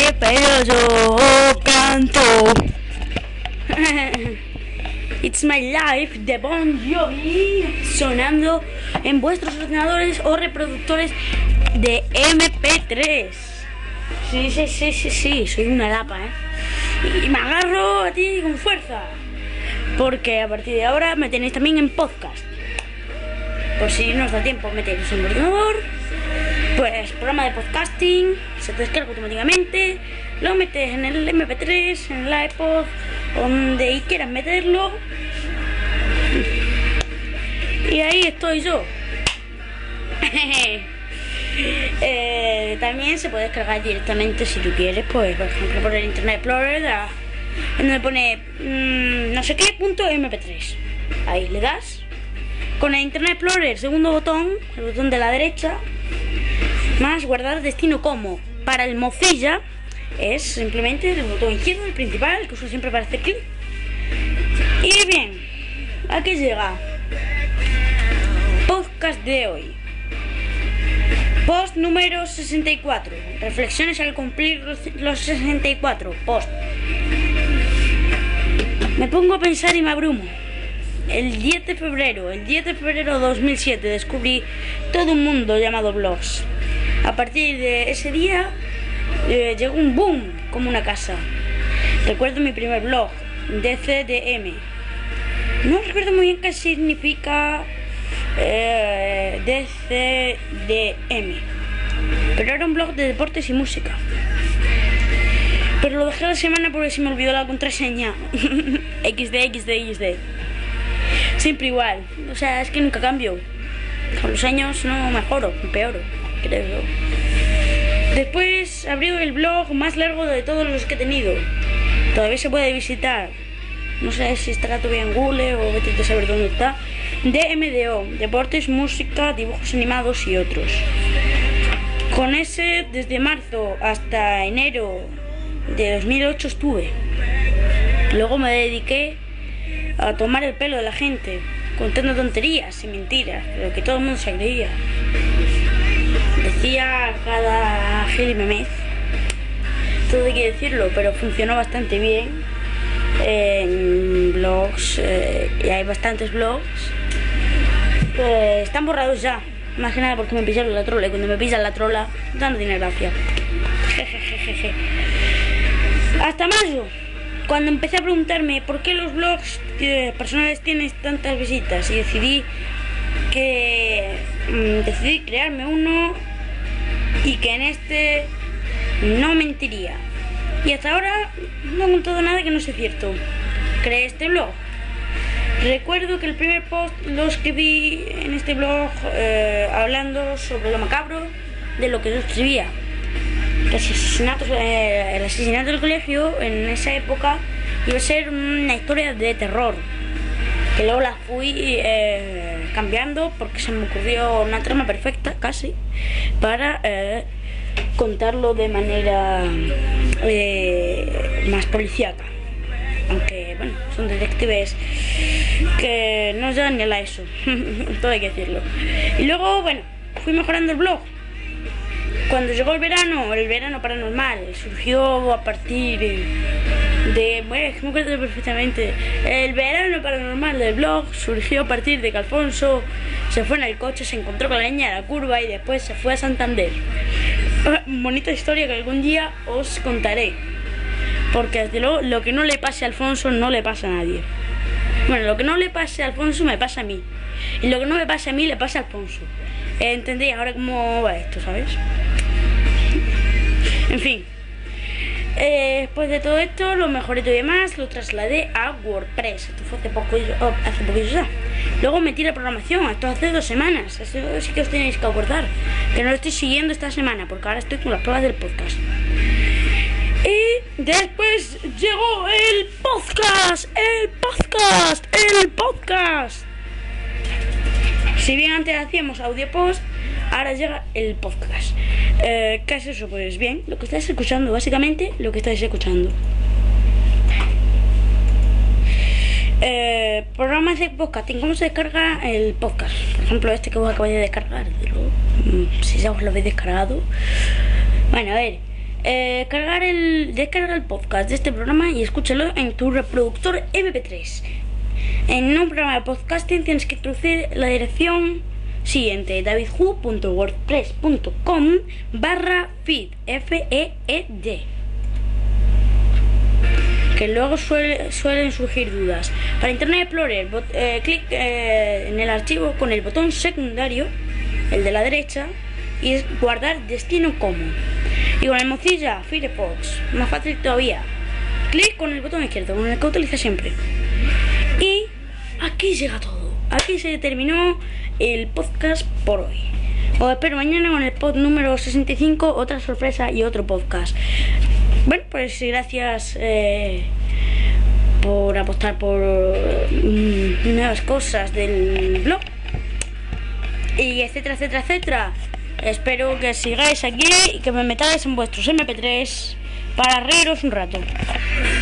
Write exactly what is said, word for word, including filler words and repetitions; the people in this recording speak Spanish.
pero yo canto. It's My Life de Bon Jovi sonando en vuestros ordenadores o reproductores de eme pe tres. Sí, sí, sí, sí, sí, soy una lapa, ¿eh? Y me agarro a ti con fuerza, porque a partir de ahora me tenéis también en podcast. Por si no os da tiempo meteros en el ordenador, pues programa de podcasting, se te descarga automáticamente, lo metes en el eme pe tres, en el iPod, donde quieras meterlo, y ahí estoy yo. eh, también se puede descargar directamente si tú quieres, pues por ejemplo por el Internet Explorer, a, en donde pone mmm, no sé qué punto eme pe tres, ahí le das. Con el Internet Explorer, segundo botón, el botón de la derecha, más guardar destino como. Para el Mozilla es simplemente el botón izquierdo, el principal, que uso siempre para hacer clic. Y bien, aquí llega podcast de hoy. Post número sesenta y cuatro. Reflexiones al cumplir los sesenta y cuatro. Post. Me pongo a pensar y me abrumo. El diez de febrero, el diez de febrero de dos mil siete descubrí todo un mundo llamado blogs. A partir de ese día eh, llegó un boom como una casa. Recuerdo mi primer blog, de ce de eme. No recuerdo muy bien qué significa eh, de ce de eme, pero era un blog de deportes y música. Pero lo dejé la semana porque se me olvidó la contraseña. equis de, equis de, equis de. Siempre igual, o sea, es que nunca cambio. Con los años no mejoro, empeoro, creo yo. Después abrí el blog más largo de todos los que he tenido. Todavía se puede visitar. No sé si estará todavía en Google o vete a saber dónde está. de eme de o, deportes, música, dibujos animados y otros. Con ese desde marzo hasta enero de dos mil ocho estuve. Luego me dediqué a tomar el pelo de la gente, contando tonterías y mentiras, pero que todo el mundo se creía. Decía cada gil y memez, todo hay que decirlo, pero funcionó bastante bien. En blogs, eh, y hay bastantes blogs, pues están borrados ya, más que nada porque me pillaron la trola, y cuando me pillan la trola ya no tiene gracia. Hasta mayo, cuando empecé a preguntarme por qué los blogs eh, personales tienen tantas visitas, y decidí que mmm, decidí crearme uno y que en este no mentiría. Y hasta ahora no he contado nada que no sea cierto. Creé este blog. Recuerdo que el primer post lo escribí en este blog eh, hablando sobre lo macabro de lo que yo escribía. El asesinato, eh, el asesinato del colegio en esa época iba a ser una historia de terror, que luego la fui eh, cambiando porque se me ocurrió una trama perfecta casi para eh, contarlo de manera eh, más policíaca, aunque bueno, son detectives que no llegan ni a la eso. Todo hay que decirlo. Y luego bueno, fui mejorando el blog. Cuando llegó el verano, el verano paranormal surgió a partir de, bueno, me acuerdo perfectamente, el verano paranormal del blog surgió a partir de que Alfonso se fue en el coche, se encontró con la niña de la curva y después se fue a Santander. Bonita historia que algún día os contaré, porque desde luego lo que no le pase a Alfonso no le pasa a nadie. Bueno, lo que no le pase a Alfonso me pasa a mí, y lo que no me pasa a mí le pasa a Alfonso. ¿Entendéis ahora cómo va esto, sabes? En fin, eh, después de todo esto, lo mejoré y demás, lo trasladé a WordPress. Esto fue hace poco, oh, hace poquito ya. Luego metí la programación, esto hace dos semanas. Esto sí que os tenéis que acordar, que no lo estoy siguiendo esta semana, porque ahora estoy con las pruebas del podcast. Y después llegó el podcast, el podcast, el podcast. Si bien antes hacíamos audio post, ahora llega el podcast. Eh, ¿Qué es eso? Pues bien, lo que estáis escuchando, básicamente lo que estáis escuchando. Eh, programas de podcasting, ¿cómo se descarga el podcast? Por ejemplo, este que vos acabáis de descargar. Si ya os lo habéis descargado. Bueno, a ver, eh, cargar el, descarga el podcast de este programa y escúchalo en tu reproductor eme pe tres. En un programa de podcasting tienes que introducir la dirección siguiente: davidhu punto wordpress punto com barra feed, F E E D. Que luego suele, suelen surgir dudas. Para Internet Explorer, bot, eh, clic eh, en el archivo con el botón secundario, el de la derecha, y es guardar destino como. Y con el Mozilla Firefox, más fácil todavía, clic con el botón izquierdo, con el que utiliza siempre. Y aquí llega todo. Aquí se terminó el podcast por hoy. Os espero mañana con el pod número sesenta y cinco, otra sorpresa y otro podcast. Bueno, pues gracias eh, por apostar por mm, nuevas cosas del blog. Y etcétera, etcétera, etcétera. Espero que sigáis aquí y que me metáis en vuestros eme pe tres para reíros un rato.